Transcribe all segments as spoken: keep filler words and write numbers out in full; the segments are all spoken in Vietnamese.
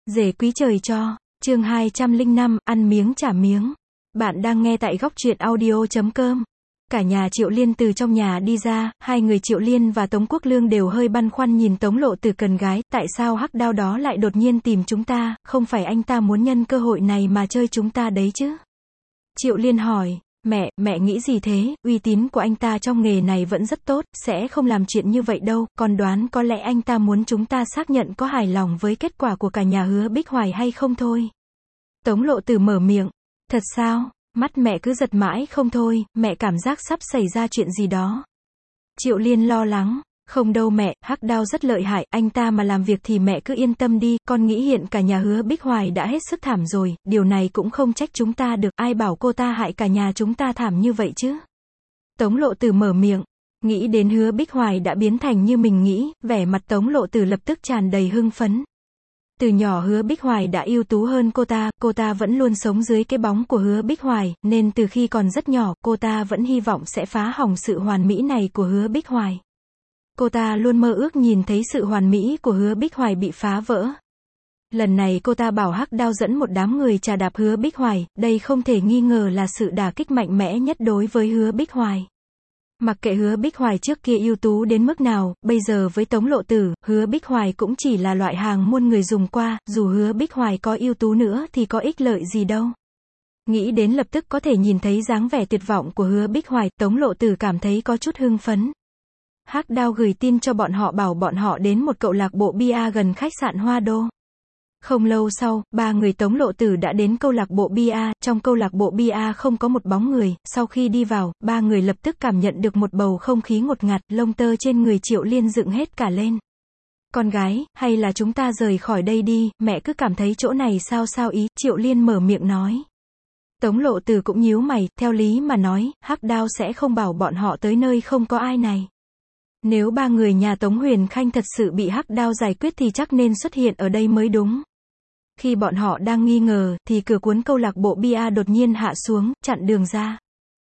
Rể quý trời cho, chương hai trăm lẻ năm, ăn miếng trả miếng. Bạn đang nghe tại góc truyện audio chấm com. Cả nhà Triệu Liên từ trong nhà đi ra, hai người Triệu Liên và Tống Quốc Lương đều hơi băn khoăn nhìn Tống Lộ Tử cần gái, tại sao hắc đao đó lại đột nhiên tìm chúng ta, không phải anh ta muốn nhân cơ hội này mà chơi chúng ta đấy chứ? Triệu Liên hỏi, mẹ, mẹ nghĩ gì thế, uy tín của anh ta trong nghề này vẫn rất tốt, sẽ không làm chuyện như vậy đâu, con đoán có lẽ anh ta muốn chúng ta xác nhận có hài lòng với kết quả của cả nhà Hứa Bích Hoài hay không thôi. Tống Lộ Tử mở miệng, thật sao? Mắt mẹ cứ giật mãi không thôi, mẹ cảm giác sắp xảy ra chuyện gì đó. Triệu Liên lo lắng, không đâu mẹ, hắc đao rất lợi hại, anh ta mà làm việc thì mẹ cứ yên tâm đi, con nghĩ hiện cả nhà Hứa Bích Hoài đã hết sức thảm rồi, điều này cũng không trách chúng ta được, ai bảo cô ta hại cả nhà chúng ta thảm như vậy chứ. Tống Lộ Tử mở miệng, nghĩ đến Hứa Bích Hoài đã biến thành như mình nghĩ, vẻ mặt Tống Lộ Tử lập tức tràn đầy hưng phấn. Từ nhỏ Hứa Bích Hoài đã ưu tú hơn cô ta, cô ta vẫn luôn sống dưới cái bóng của Hứa Bích Hoài, nên từ khi còn rất nhỏ, cô ta vẫn hy vọng sẽ phá hỏng sự hoàn mỹ này của Hứa Bích Hoài. Cô ta luôn mơ ước nhìn thấy sự hoàn mỹ của Hứa Bích Hoài bị phá vỡ. Lần này cô ta bảo hắc đao dẫn một đám người trà đạp Hứa Bích Hoài, đây không thể nghi ngờ là sự đả kích mạnh mẽ nhất đối với Hứa Bích Hoài. Mặc kệ Hứa Bích Hoài trước kia ưu tú đến mức nào, bây giờ với Tống Lộ Tử, Hứa Bích Hoài cũng chỉ là loại hàng muôn người dùng qua, dù Hứa Bích Hoài có ưu tú nữa thì có ích lợi gì đâu. Nghĩ đến lập tức có thể nhìn thấy dáng vẻ tuyệt vọng của Hứa Bích Hoài, Tống Lộ Tử cảm thấy có chút hưng phấn. Hắc đao gửi tin cho bọn họ bảo bọn họ đến một câu lạc bộ bia gần khách sạn Hoa Đô. Không lâu sau, ba người Tống Lộ Tử đã đến câu lạc bộ bia, trong câu lạc bộ bia không có một bóng người, sau khi đi vào, ba người lập tức cảm nhận được một bầu không khí ngột ngạt, lông tơ trên người Triệu Liên dựng hết cả lên. Con gái, hay là chúng ta rời khỏi đây đi, mẹ cứ cảm thấy chỗ này sao sao ý, Triệu Liên mở miệng nói. Tống Lộ Tử cũng nhíu mày, theo lý mà nói, hắc đao sẽ không bảo bọn họ tới nơi không có ai này. Nếu ba người nhà Tống Huyền Khanh thật sự bị hắc đao giải quyết thì chắc nên xuất hiện ở đây mới đúng. Khi bọn họ đang nghi ngờ, thì cửa cuốn câu lạc bộ bia đột nhiên hạ xuống, chặn đường ra.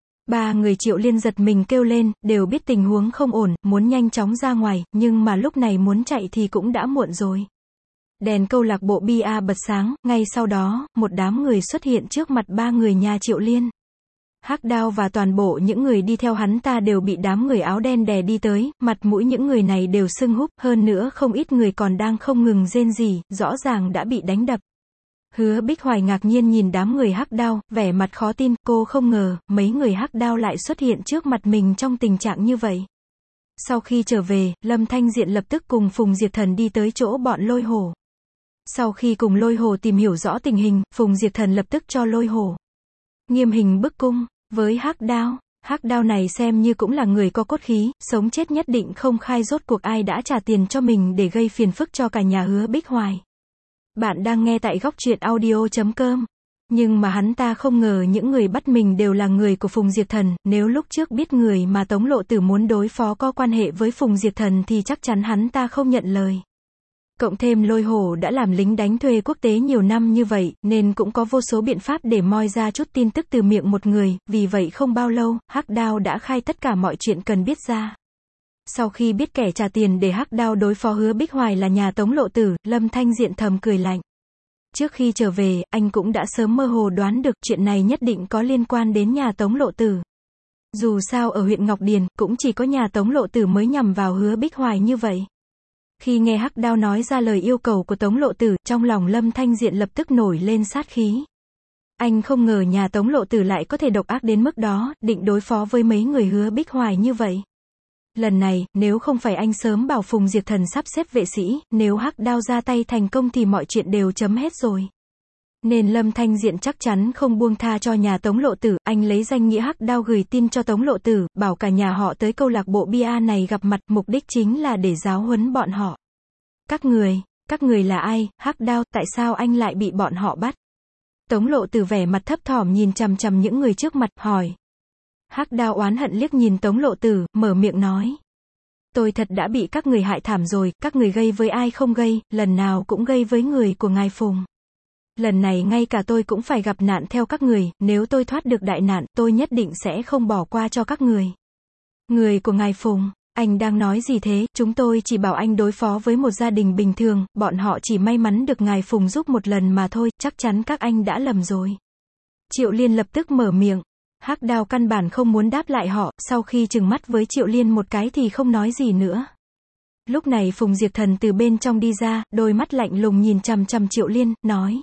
Ba người Triệu Liên giật mình kêu lên, đều biết tình huống không ổn, muốn nhanh chóng ra ngoài, nhưng mà lúc này muốn chạy thì cũng đã muộn rồi. Đèn câu lạc bộ bia bật sáng, ngay sau đó, một đám người xuất hiện trước mặt ba người nhà Triệu Liên. Hắc đao và toàn bộ những người đi theo hắn ta đều bị đám người áo đen đè đi tới, mặt mũi những người này đều sưng húp, hơn nữa không ít người còn đang không ngừng rên rỉ, rõ ràng đã bị đánh đập. Hứa Bích Hoài ngạc nhiên nhìn đám người hắc đao, vẻ mặt khó tin, cô không ngờ, mấy người hắc đao lại xuất hiện trước mặt mình trong tình trạng như vậy. Sau khi trở về, Lâm Thanh Diện lập tức cùng Phùng Diệp Thần đi tới chỗ bọn Lôi Hổ. Sau khi cùng Lôi Hổ tìm hiểu rõ tình hình, Phùng Diệp Thần lập tức cho Lôi Hổ nghiêm hình bức cung. Với hắc đao, hắc đao này xem như cũng là người có cốt khí, sống chết nhất định không khai rốt cuộc ai đã trả tiền cho mình để gây phiền phức cho cả nhà Hứa Bích Hoài. Bạn đang nghe tại góc truyện audio chấm com. Nhưng mà hắn ta không ngờ những người bắt mình đều là người của Phùng Diệp Thần, nếu lúc trước biết người mà Tống Lộ Tử muốn đối phó có quan hệ với Phùng Diệp Thần thì chắc chắn hắn ta không nhận lời. Cộng thêm Lôi Hổ đã làm lính đánh thuê quốc tế nhiều năm như vậy, nên cũng có vô số biện pháp để moi ra chút tin tức từ miệng một người, vì vậy không bao lâu, hắc đao đã khai tất cả mọi chuyện cần biết ra. Sau khi biết kẻ trả tiền để hắc đao đối phó Hứa Bích Hoài là nhà Tống Lộ Tử, Lâm Thanh Diện thầm cười lạnh. Trước khi trở về, anh cũng đã sớm mơ hồ đoán được chuyện này nhất định có liên quan đến nhà Tống Lộ Tử. Dù sao ở huyện Ngọc Điền, cũng chỉ có nhà Tống Lộ Tử mới nhằm vào Hứa Bích Hoài như vậy. Khi nghe hắc đao nói ra lời yêu cầu của Tống Lộ Tử, trong lòng Lâm Thanh Diện lập tức nổi lên sát khí. Anh không ngờ nhà Tống Lộ Tử lại có thể độc ác đến mức đó, định đối phó với mấy người Hứa Bích Hoài như vậy. Lần này, nếu không phải anh sớm bảo Phùng Diệp Thần sắp xếp vệ sĩ, nếu hắc đao ra tay thành công thì mọi chuyện đều chấm hết rồi. Nên Lâm Thanh Diện chắc chắn không buông tha cho nhà Tống Lộ Tử, anh lấy danh nghĩa hắc đao gửi tin cho Tống Lộ Tử, bảo cả nhà họ tới câu lạc bộ bia này gặp mặt, mục đích chính là để giáo huấn bọn họ. Các người, các người là ai, hắc đao, tại sao anh lại bị bọn họ bắt? Tống Lộ Tử vẻ mặt thấp thỏm nhìn chằm chằm những người trước mặt, hỏi. Hắc đao oán hận liếc nhìn Tống Lộ Tử, mở miệng nói. Tôi thật đã bị các người hại thảm rồi, các người gây với ai không gây, lần nào cũng gây với người của ngài Phùng. Lần này ngay cả tôi cũng phải gặp nạn theo các người, nếu tôi thoát được đại nạn, tôi nhất định sẽ không bỏ qua cho các người. Người của ngài Phùng, Anh đang nói gì thế, chúng tôi chỉ bảo anh đối phó với một gia đình bình thường, bọn họ chỉ may mắn được ngài Phùng giúp một lần mà thôi, chắc chắn các anh đã lầm rồi. Triệu Liên lập tức mở miệng. Hắc Đao căn bản không muốn đáp lại họ, sau khi trừng mắt với Triệu Liên một cái thì không nói gì nữa. Lúc này Phùng Diệp Thần từ bên trong đi ra, đôi mắt lạnh lùng nhìn chằm chằm Triệu Liên, nói.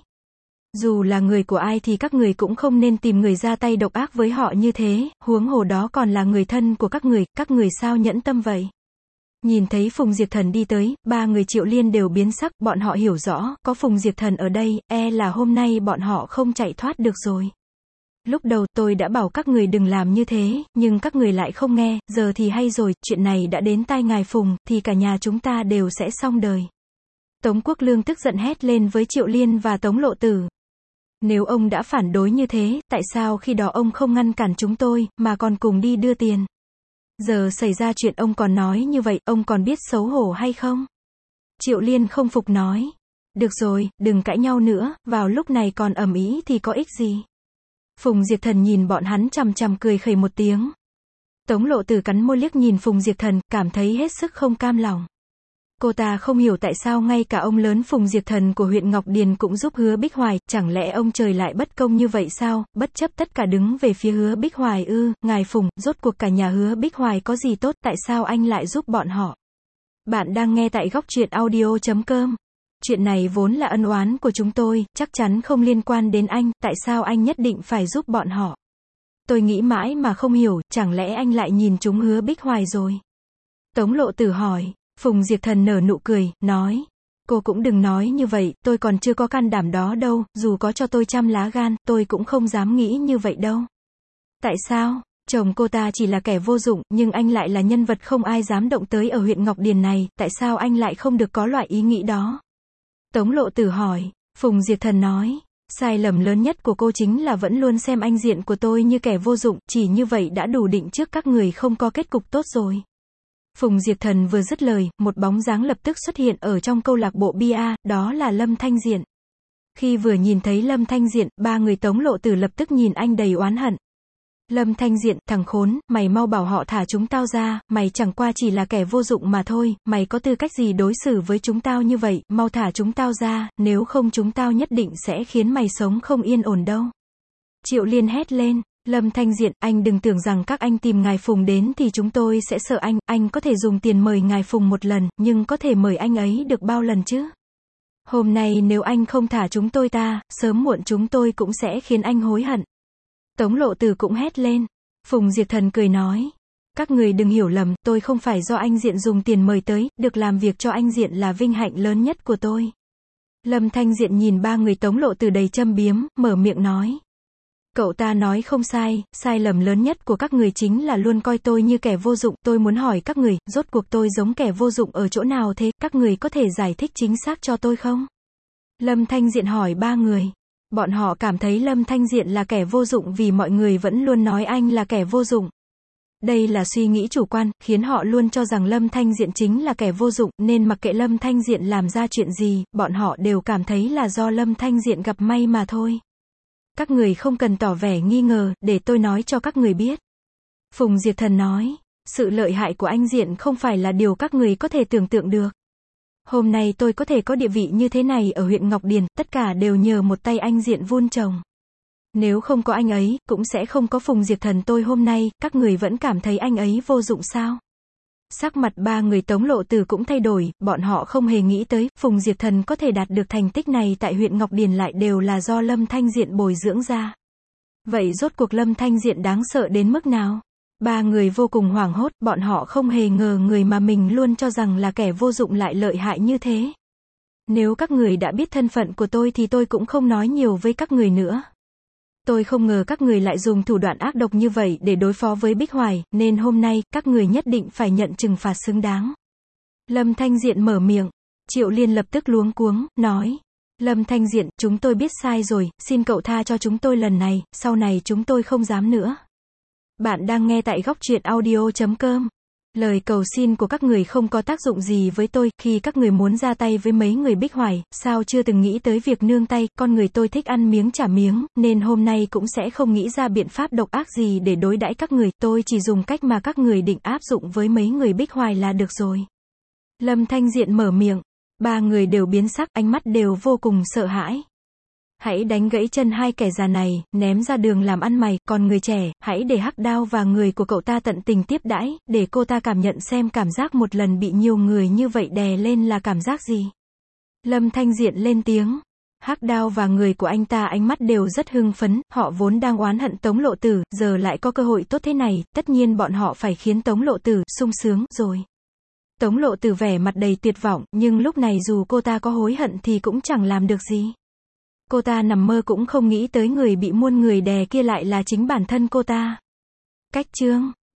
Dù là người của ai thì các người cũng không nên tìm người ra tay độc ác với họ như thế, huống hồ đó còn là người thân của các người, các người sao nhẫn tâm vậy? Nhìn thấy Phùng Diệp Thần đi tới, ba người Triệu Liên đều biến sắc, bọn họ hiểu rõ, có Phùng Diệp Thần ở đây, e là hôm nay bọn họ không chạy thoát được rồi. Lúc đầu tôi đã bảo các người đừng làm như thế, nhưng các người lại không nghe, giờ thì hay rồi, chuyện này đã đến tai ngài Phùng, thì cả nhà chúng ta đều sẽ xong đời. Tống Quốc Lương tức giận hét lên với Triệu Liên và Tống Lộ Tử. Nếu ông đã phản đối như thế, tại sao khi đó ông không ngăn cản chúng tôi, mà còn cùng đi đưa tiền? Giờ xảy ra chuyện ông còn nói như vậy, ông còn biết xấu hổ hay không? Triệu Liên không phục nói. Được rồi, đừng cãi nhau nữa, vào lúc này còn ầm ĩ thì có ích gì? Phùng Diệp Thần nhìn bọn hắn chằm chằm cười khẩy một tiếng. Tống Lộ Tử cắn môi liếc nhìn Phùng Diệp Thần, cảm thấy hết sức không cam lòng. Cô ta không hiểu tại sao ngay cả ông lớn Phùng Diệp Thần của huyện Ngọc Điền cũng giúp Hứa Bích Hoài, chẳng lẽ ông trời lại bất công như vậy sao, bất chấp tất cả đứng về phía Hứa Bích Hoài ư, ngài Phùng, rốt cuộc cả nhà Hứa Bích Hoài có gì tốt, tại sao anh lại giúp bọn họ? Bạn đang nghe tại góc truyện audio chấm com. Chuyện này vốn là ân oán của chúng tôi, chắc chắn không liên quan đến anh, tại sao anh nhất định phải giúp bọn họ? Tôi nghĩ mãi mà không hiểu, chẳng lẽ anh lại nhìn chúng Hứa Bích Hoài rồi? Tống Lộ Tử hỏi. Phùng Diệp Thần nở nụ cười, nói. Cô cũng đừng nói như vậy, tôi còn chưa có can đảm đó đâu, dù có cho tôi trăm lá gan, tôi cũng không dám nghĩ như vậy đâu. Tại sao? Chồng cô ta chỉ là kẻ vô dụng, nhưng anh lại là nhân vật không ai dám động tới ở huyện Ngọc Điền này, tại sao anh lại không được có loại ý nghĩ đó? Tống Lộ Tử hỏi. Phùng Diệp Thần nói. Sai lầm lớn nhất của cô chính là vẫn luôn xem anh diện của tôi như kẻ vô dụng, chỉ như vậy đã đủ định trước các người không có kết cục tốt rồi. Phùng Diệp Thần vừa dứt lời, một bóng dáng lập tức xuất hiện ở trong câu lạc bộ bia, đó là Lâm Thanh Diện. Khi vừa nhìn thấy Lâm Thanh Diện, ba người Tống Lộ Tử lập tức nhìn anh đầy oán hận. Lâm Thanh Diện, thằng khốn, mày mau bảo họ thả chúng tao ra, mày chẳng qua chỉ là kẻ vô dụng mà thôi, mày có tư cách gì đối xử với chúng tao như vậy, mau thả chúng tao ra, nếu không chúng tao nhất định sẽ khiến mày sống không yên ổn đâu. Triệu Liên hét lên. Lâm Thanh Diện, anh đừng tưởng rằng các anh tìm ngài Phùng đến thì chúng tôi sẽ sợ anh, anh có thể dùng tiền mời ngài Phùng một lần, nhưng có thể mời anh ấy được bao lần chứ? Hôm nay nếu anh không thả chúng tôi ta, sớm muộn chúng tôi cũng sẽ khiến anh hối hận. Tống Lộ Tử cũng hét lên. Phùng Diệp Thần cười nói. Các người đừng hiểu lầm, tôi không phải do anh Diện dùng tiền mời tới, được làm việc cho anh Diện là vinh hạnh lớn nhất của tôi. Lâm Thanh Diện nhìn ba người Tống Lộ Tử đầy châm biếm, mở miệng nói. Cậu ta nói không sai, sai lầm lớn nhất của các người chính là luôn coi tôi như kẻ vô dụng, tôi muốn hỏi các người, rốt cuộc tôi giống kẻ vô dụng ở chỗ nào thế, các người có thể giải thích chính xác cho tôi không? Lâm Thanh Diện hỏi ba người. Bọn họ cảm thấy Lâm Thanh Diện là kẻ vô dụng vì mọi người vẫn luôn nói anh là kẻ vô dụng. Đây là suy nghĩ chủ quan, khiến họ luôn cho rằng Lâm Thanh Diện chính là kẻ vô dụng, nên mặc kệ Lâm Thanh Diện làm ra chuyện gì, bọn họ đều cảm thấy là do Lâm Thanh Diện gặp may mà thôi. Các người không cần tỏ vẻ nghi ngờ, để tôi nói cho các người biết. Phùng Diệp Thần nói, sự lợi hại của anh Diện không phải là điều các người có thể tưởng tượng được. Hôm nay tôi có thể có địa vị như thế này ở huyện Ngọc Điền, tất cả đều nhờ một tay anh Diện vun trồng. Nếu không có anh ấy, cũng sẽ không có Phùng Diệp Thần tôi hôm nay, các người vẫn cảm thấy anh ấy vô dụng sao? Sắc mặt ba người Tống Lộ Tử cũng thay đổi, bọn họ không hề nghĩ tới, Phùng Diệp Thần có thể đạt được thành tích này tại huyện Ngọc Điền lại đều là do Lâm Thanh Diện bồi dưỡng ra. Vậy rốt cuộc Lâm Thanh Diện đáng sợ đến mức nào? Ba người vô cùng hoảng hốt, bọn họ không hề ngờ người mà mình luôn cho rằng là kẻ vô dụng lại lợi hại như thế. Nếu các người đã biết thân phận của tôi thì tôi cũng không nói nhiều với các người nữa. Tôi không ngờ các người lại dùng thủ đoạn ác độc như vậy để đối phó với Bích Hoài, nên hôm nay, các người nhất định phải nhận trừng phạt xứng đáng. Lâm Thanh Diện mở miệng. Triệu Liên lập tức luống cuống, nói. Lâm Thanh Diện, chúng tôi biết sai rồi, xin cậu tha cho chúng tôi lần này, sau này chúng tôi không dám nữa. Bạn đang nghe tại góc truyện audio chấm com. Lời cầu xin của các người không có tác dụng gì với tôi, khi các người muốn ra tay với mấy người Bích Hoài, sao chưa từng nghĩ tới việc nương tay, con người tôi thích ăn miếng trả miếng, nên hôm nay cũng sẽ không nghĩ ra biện pháp độc ác gì để đối đãi các người, tôi chỉ dùng cách mà các người định áp dụng với mấy người Bích Hoài là được rồi. Lâm Thanh Diện mở miệng, ba người đều biến sắc, ánh mắt đều vô cùng sợ hãi. Hãy đánh gãy chân hai kẻ già này, ném ra đường làm ăn mày, còn người trẻ, hãy để Hắc Đao và người của cậu ta tận tình tiếp đãi, để cô ta cảm nhận xem cảm giác một lần bị nhiều người như vậy đè lên là cảm giác gì. Lâm Thanh Diện lên tiếng. Hắc Đao và người của anh ta ánh mắt đều rất hưng phấn, họ vốn đang oán hận Tống Lộ Tử, giờ lại có cơ hội tốt thế này, tất nhiên bọn họ phải khiến Tống Lộ Tử sung sướng rồi. Tống Lộ Tử vẻ mặt đầy tuyệt vọng, nhưng lúc này dù cô ta có hối hận thì cũng chẳng làm được gì. Cô ta nằm mơ cũng không nghĩ tới người bị muôn người đè kia lại là chính bản thân cô ta. Cách chương